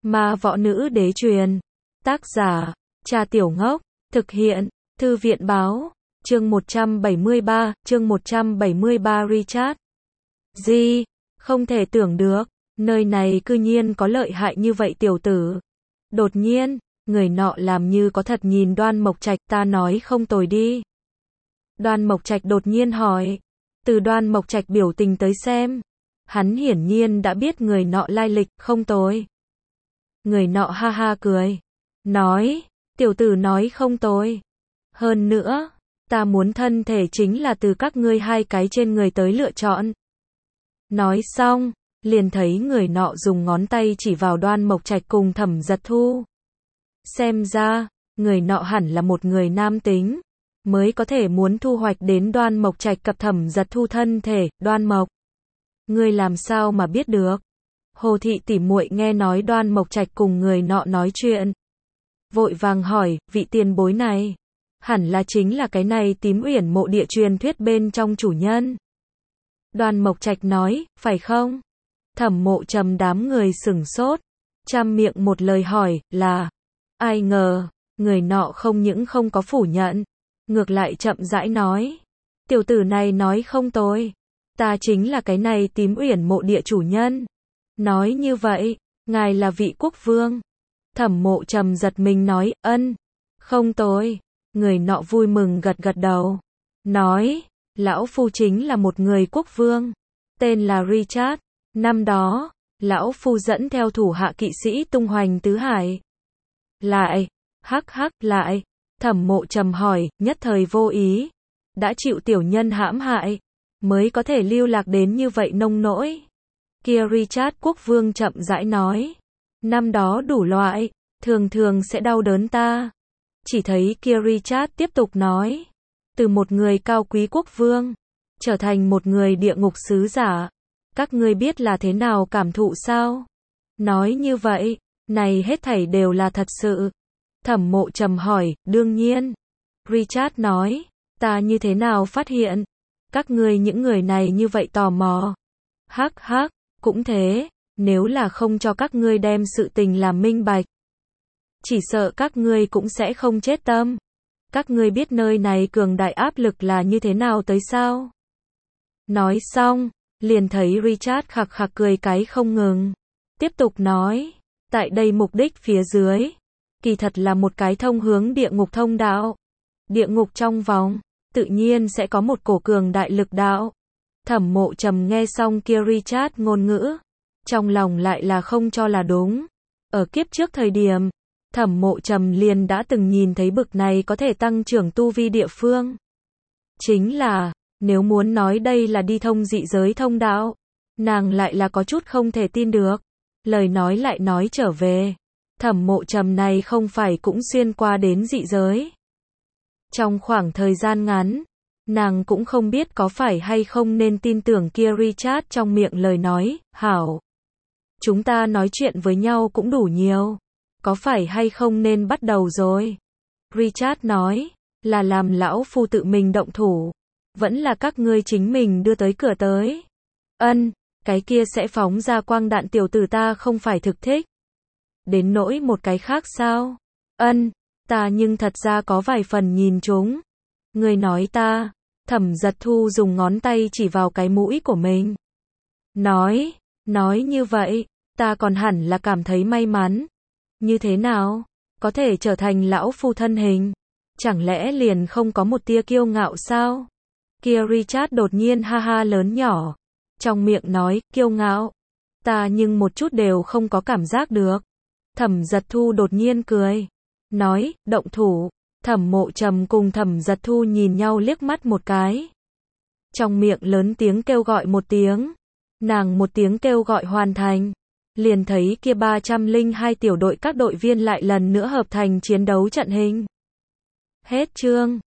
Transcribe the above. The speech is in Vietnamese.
Ma võ nữ đế truyền. Tác giả, Trà Tiểu Ngốc. Thực hiện, Thư viện báo. Chương 173 Richard. Gì? Không thể tưởng được, nơi này cư nhiên có lợi hại như vậy tiểu tử. Đột nhiên, người nọ làm như có thật nhìn Đoan Mộc Trạch, ta nói không tồi đi. Đoan Mộc Trạch đột nhiên hỏi. Từ Đoan Mộc Trạch biểu tình tới xem, hắn hiển nhiên đã biết người nọ lai lịch, không tồi. Người nọ ha ha cười, nói, tiểu tử nói không tồi. Hơn nữa, ta muốn thân thể chính là từ các ngươi hai cái trên người tới lựa chọn. Nói xong, liền thấy người nọ dùng ngón tay chỉ vào Đoan Mộc Trạch cùng Thẩm Giật Thu. Xem ra, người nọ hẳn là một người nam tính, mới có thể muốn thu hoạch đến Đoan Mộc Trạch cặp Thẩm Giật Thu thân thể. Đoan Mộc, ngươi làm sao mà biết được? Hồ thị tỉ muội nghe nói Đoan Mộc Trạch cùng người nọ nói chuyện, vội vàng hỏi, vị tiền bối này, hẳn là chính là cái này Tím Uyển mộ địa truyền thuyết bên trong chủ nhân. Đoan Mộc Trạch nói, phải không? Thẩm Mộ Trầm đám người sửng sốt, trăm miệng một lời hỏi, là, ai ngờ, người nọ không những không có phủ nhận, ngược lại chậm rãi nói, tiểu tử này nói không tồi, ta chính là cái này Tím Uyển mộ địa chủ nhân. Nói như vậy, ngài là vị quốc vương. Thẩm Mộ Trầm giật mình nói, ân, không tồi. Người nọ vui mừng gật gật đầu, nói, lão phu chính là một người quốc vương, tên là Richard. Năm đó, lão phu dẫn theo thủ hạ kỵ sĩ tung hoành tứ hải. Lại, lại, Thẩm Mộ Trầm hỏi, nhất thời vô ý, đã chịu tiểu nhân hãm hại, mới có thể lưu lạc đến như vậy nông nỗi. Kia Richard quốc vương chậm rãi nói, năm đó đủ loại, thường thường sẽ đau đớn ta. Chỉ thấy kia Richard tiếp tục nói, từ một người cao quý quốc vương, trở thành một người địa ngục sứ giả, các ngươi biết là thế nào cảm thụ sao? Nói như vậy, này hết thảy đều là thật sự. Thẩm Mộ Trầm hỏi, đương nhiên. Richard nói, ta như thế nào phát hiện? Các ngươi những người này như vậy tò mò. Cũng thế, nếu là không cho các ngươi đem sự tình làm minh bạch, chỉ sợ các ngươi cũng sẽ không chết tâm. Các ngươi biết nơi này cường đại áp lực là như thế nào tới sao? Nói xong, liền thấy Richard khặc khặc cười cái không ngừng. Tiếp tục nói, tại đây mục đích phía dưới, kỳ thật là một cái thông hướng địa ngục thông đạo. Địa ngục trong vòng, tự nhiên sẽ có một cổ cường đại lực đạo. Thẩm Mộ Trầm nghe xong kia Richard ngôn ngữ, trong lòng lại là không cho là đúng. Ở kiếp trước thời điểm, Thẩm Mộ Trầm liền đã từng nhìn thấy bực này có thể tăng trưởng tu vi địa phương. Chính là, nếu muốn nói đây là đi thông dị giới thông đạo, nàng lại là có chút không thể tin được. Lời nói lại nói trở về, Thẩm Mộ Trầm này không phải cũng xuyên qua đến dị giới. Trong khoảng thời gian ngắn, nàng cũng không biết có phải hay không nên tin tưởng kia Richard trong miệng lời nói, hảo. Chúng ta nói chuyện với nhau cũng đủ nhiều. Có phải hay không nên bắt đầu rồi? Richard nói, là làm lão phu tự mình động thủ, vẫn là các ngươi chính mình đưa tới cửa tới. Ân, cái kia sẽ phóng ra quang đạn tiểu tử ta không phải thực thích. Đến nỗi một cái khác sao? Ân, ta nhưng thật ra có vài phần nhìn chúng. Ngươi nói ta, Thẩm Giật Thu dùng ngón tay chỉ vào cái mũi của mình. Nói như vậy, ta còn hẳn là cảm thấy may mắn. Như thế nào? Có thể trở thành lão phu thân hình? Chẳng lẽ liền không có một tia kiêu ngạo sao? Kia Richard đột nhiên ha ha lớn nhỏ, trong miệng nói, kiêu ngạo. Ta nhưng một chút đều không có cảm giác được. Thẩm Giật Thu đột nhiên cười, nói, động thủ. Thẩm Mộ Trầm cùng Thẩm Giật Thu nhìn nhau liếc mắt một cái. Trong miệng lớn tiếng kêu gọi một tiếng. Nàng một tiếng kêu gọi hoàn thành. Liền thấy kia 302 tiểu đội các đội viên lại lần nữa hợp thành chiến đấu trận hình. Hết chương.